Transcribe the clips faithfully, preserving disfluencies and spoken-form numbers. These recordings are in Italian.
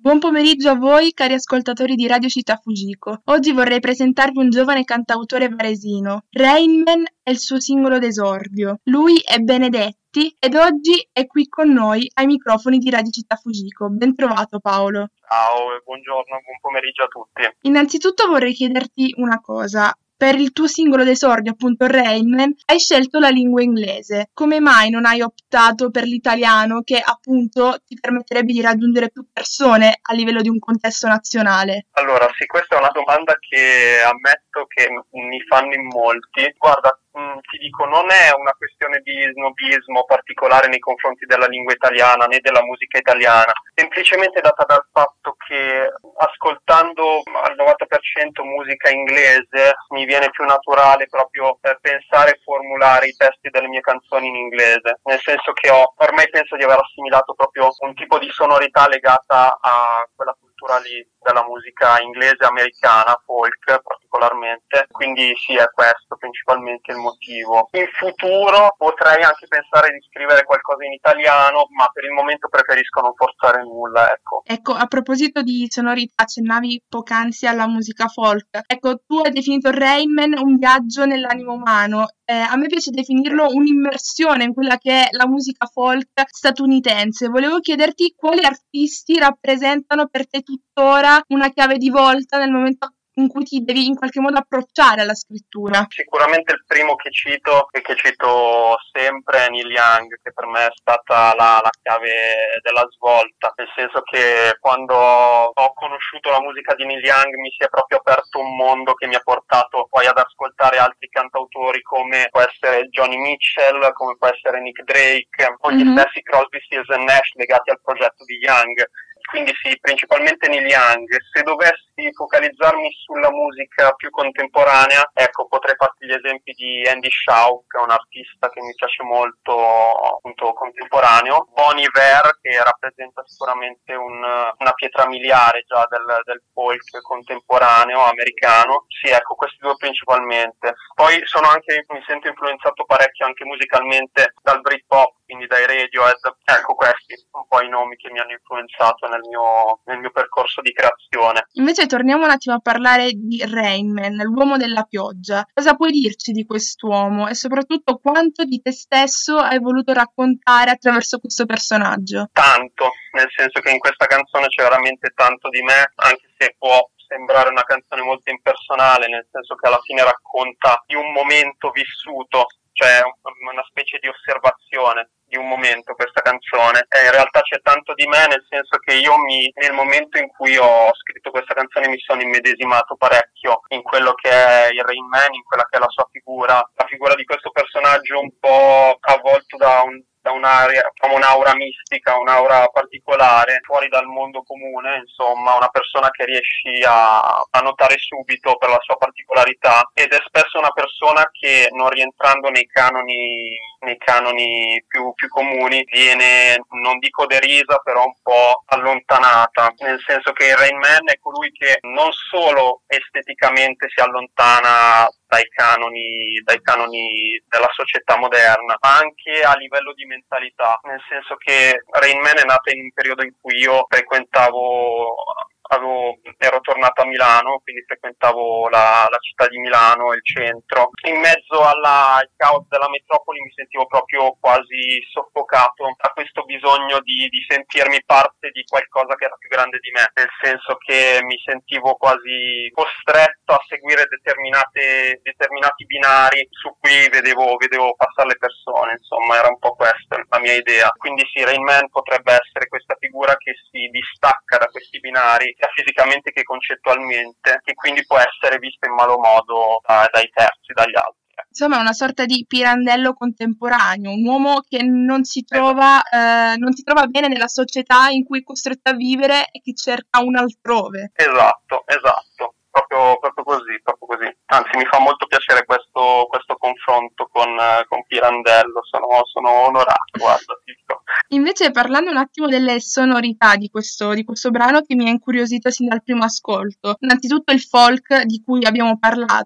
Buon pomeriggio a voi, cari ascoltatori di Radio Città Fujiko. Oggi vorrei presentarvi un giovane cantautore varesino. Rain Man è il suo singolo d'esordio. Lui è Benedetti ed oggi è qui con noi ai microfoni di Radio Città Fujiko. Ben trovato, Paolo. Ciao e buongiorno, buon pomeriggio a tutti. Innanzitutto vorrei chiederti una cosa. Per il tuo singolo d'esordio, appunto Rain Man, hai scelto la lingua inglese. Come mai non hai optato per l'italiano, che appunto ti permetterebbe di raggiungere più persone a livello di un contesto nazionale? Allora, sì, questa è una domanda che ammetto che mi fanno in molti. Guarda, mh, ti dico, non è una questione di snobismo particolare nei confronti della lingua italiana né della musica italiana, semplicemente data dal fatto che ascoltando al novanta per cento musica inglese mi viene più naturale proprio per pensare e formulare i testi delle mie canzoni in inglese, nel senso che ho ormai penso di aver assimilato proprio un tipo di sonorità legata a quella cultura lì della musica inglese americana, folk particolarmente, quindi sì, è questo principalmente il motivo. In futuro potrei anche pensare di scrivere qualcosa in italiano, ma per il momento preferisco non forzare nulla, ecco. Ecco, a proposito di sonorità, accennavi poc'anzi alla musica folk. Ecco, tu hai definito Rain Man un viaggio nell'animo umano. Eh, a me piace definirlo un'immersione in quella che è la musica folk statunitense. Volevo chiederti quali artisti rappresentano per te tuttora una chiave di volta nel momento in cui ti devi in qualche modo approcciare alla scrittura. Sicuramente il primo che cito e che cito sempre è Neil Young, che per me è stata la, la chiave della svolta, nel senso che quando ho conosciuto la musica di Neil Young mi si è proprio aperto un mondo che mi ha portato poi ad ascoltare altri cantautori come può essere Johnny Mitchell, come può essere Nick Drake o gli mm-hmm. stessi Crosby, Stills and Nash legati al progetto di Young. Quindi sì, principalmente Neil Young. Se dovessi focalizzarmi sulla musica più contemporanea, ecco, potrei farti gli esempi di Andy Shaw, che è un artista che mi piace molto, appunto, contemporaneo, Bon Iver, che rappresenta sicuramente un, una pietra miliare già del, del folk contemporaneo americano. Sì, ecco, questi due principalmente. Poi sono anche, mi sento influenzato parecchio anche musicalmente dal Britpop, quindi dai Radiohead. Ecco, questi sono un po' i nomi che mi hanno influenzato nel mio, nel mio percorso di creazione. Invece torniamo un attimo a parlare di Rain Man, l'uomo della pioggia. Cosa puoi dirci di quest'uomo e soprattutto quanto di te stesso hai voluto raccontare attraverso questo personaggio? Tanto, nel senso che in questa canzone c'è veramente tanto di me, anche se può sembrare una canzone molto impersonale, nel senso che alla fine racconta di un momento vissuto, cioè una specie di osservazione di un momento questa canzone. E in realtà c'è tanto di me, nel senso che io mi, nel momento in cui ho scritto questa canzone mi sono immedesimato parecchio in quello che è il Rain Man, in quella che è la sua figura, la figura di questo personaggio un po' avvolto da un da un'area, diciamo un'aura mistica, un'aura particolare, fuori dal mondo comune, insomma, una persona che riesci a, a notare subito per la sua particolarità, ed è spesso una persona che, non rientrando nei canoni, nei canoni più, più comuni, viene, non dico derisa, però un po' allontanata, nel senso che il Rain Man è colui che non solo esteticamente si allontana dai canoni, dai canoni della società moderna, ma anche a livello di mentalità, nel senso che Rain Man è nata in un periodo in cui io frequentavo Avevo, ero tornato a Milano, quindi frequentavo la, la città di Milano, il centro. In mezzo alla, al caos della metropoli mi sentivo proprio quasi soffocato da questo bisogno di, di sentirmi parte di qualcosa che era più grande di me, nel senso che mi sentivo quasi costretto a seguire determinate, determinati binari su cui vedevo, vedevo passare le persone, insomma era un po' questa la mia idea. Quindi sì, Rain Man potrebbe essere questa figura che si distacca da questi binari sia fisicamente che concettualmente, e quindi può essere vista in malo modo da, dai terzi, dagli altri. Insomma, è una sorta di Pirandello contemporaneo, un uomo che non si trova, eh, non si trova bene nella società in cui è costretto a vivere e che cerca un altrove. Esatto, esatto. Proprio, proprio così, proprio così. Anzi, mi fa molto piacere questo, questo confronto con, con Pirandello, sono, sono onorato, guarda, dico. Invece, parlando un attimo delle sonorità di questo, di questo brano che mi ha incuriosito sin dal primo ascolto, innanzitutto il folk di cui abbiamo parlato.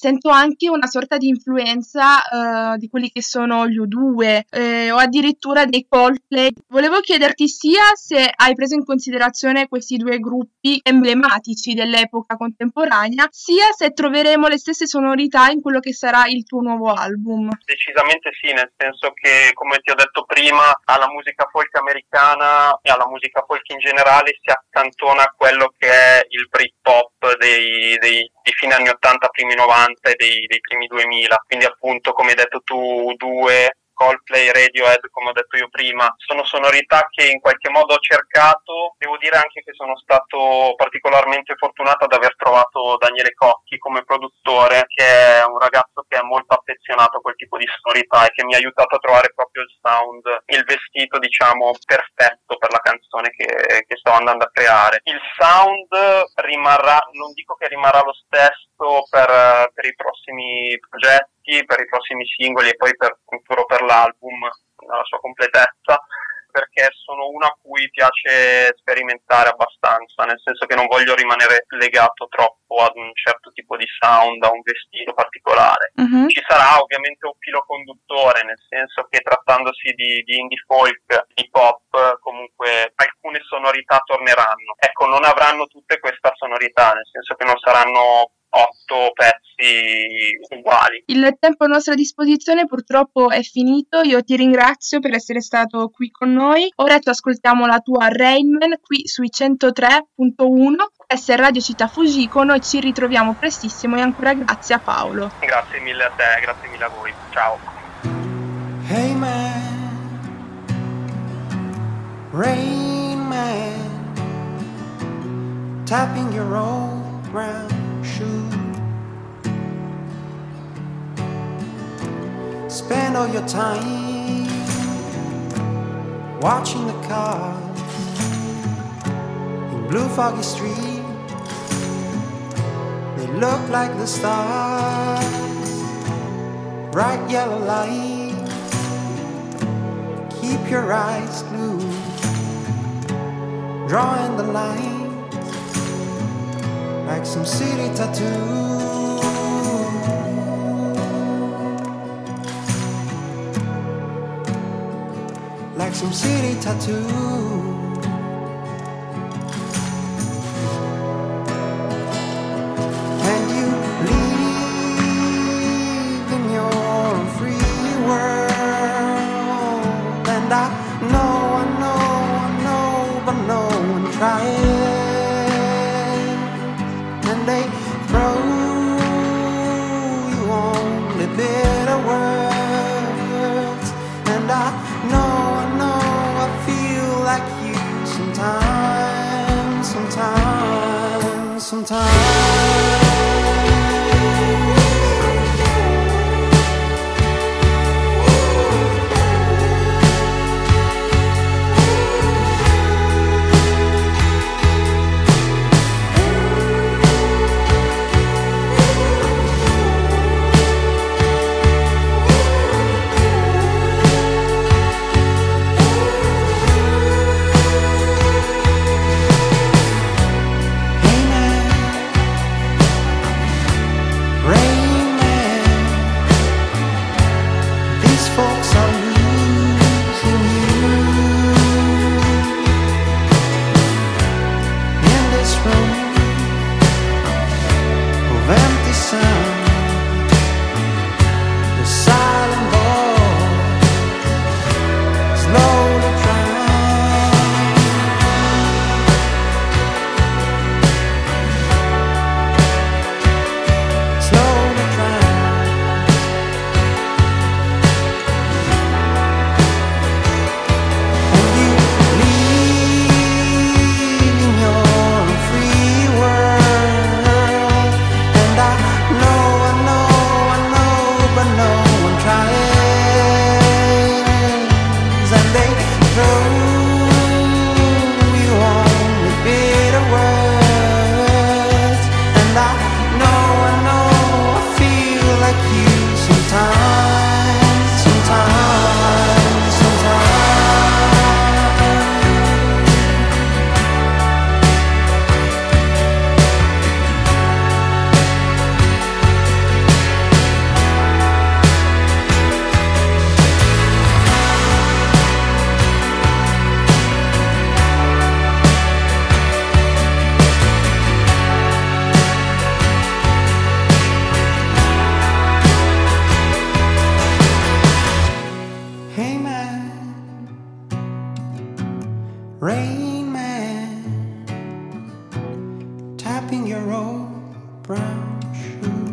sento anche una sorta di influenza uh, di quelli che sono gli U due eh, o addirittura dei Coldplay. Volevo chiederti sia se hai preso in considerazione questi due gruppi emblematici dell'epoca contemporanea, sia se troveremo le stesse sonorità in quello che sarà il tuo nuovo album. Decisamente sì, nel senso che, come ti ho detto prima, alla musica folk americana e alla musica folk in generale si accantona quello che è il Britpop dei, dei, di fine anni ottanta, primi novanta e dei, dei primi duemila. Quindi appunto, come hai detto tu, due Coldplay, Radiohead, come ho detto io prima, sono sonorità che in qualche modo ho cercato. Devo dire anche che sono stato particolarmente fortunato ad aver trovato Daniele Cocchi come produttore, che è un ragazzo che è molto affezionato a quel tipo di sonorità e che mi ha aiutato a trovare proprio il sound, il vestito diciamo perfetto per la canzone che, che stavo andando a creare. Il sound rimarrà, non dico che rimarrà lo stesso per, per i prossimi progetti, per i prossimi singoli e poi per, per l'album nella sua completezza, perché sono uno a cui piace sperimentare abbastanza, nel senso che non voglio rimanere legato troppo ad un certo tipo di sound, a un vestito particolare. Uh-huh. Ci sarà ovviamente un filo conduttore, nel senso che trattandosi di, di indie folk, hip hop, comunque alcune sonorità torneranno. Ecco, non avranno tutte questa sonorità, nel senso che non saranno otto pezzi uguali. Il tempo a nostra disposizione purtroppo è finito. Io ti ringrazio per essere stato qui con noi. Ora ti ascoltiamo la tua Rain Man qui sui centotré punto uno. Questa è Radio Città Fujiko. Noi ci ritroviamo prestissimo e ancora grazie a Paolo. Grazie mille a te, grazie mille a voi. Ciao. Hey man, Rain Man, tapping your old brown shoe. Spend all your time watching the cars in blue foggy street. They look like the stars, bright yellow light. Keep your eyes glued, drawing the lines like some city tattoo. Like some city tattoo. And you live in your free world. And I know, I know, I know, but no one tries. And they throw you only bitter words. And I know, like you sometimes, sometimes, sometimes. Free Rain Man, tapping your old brown shoe.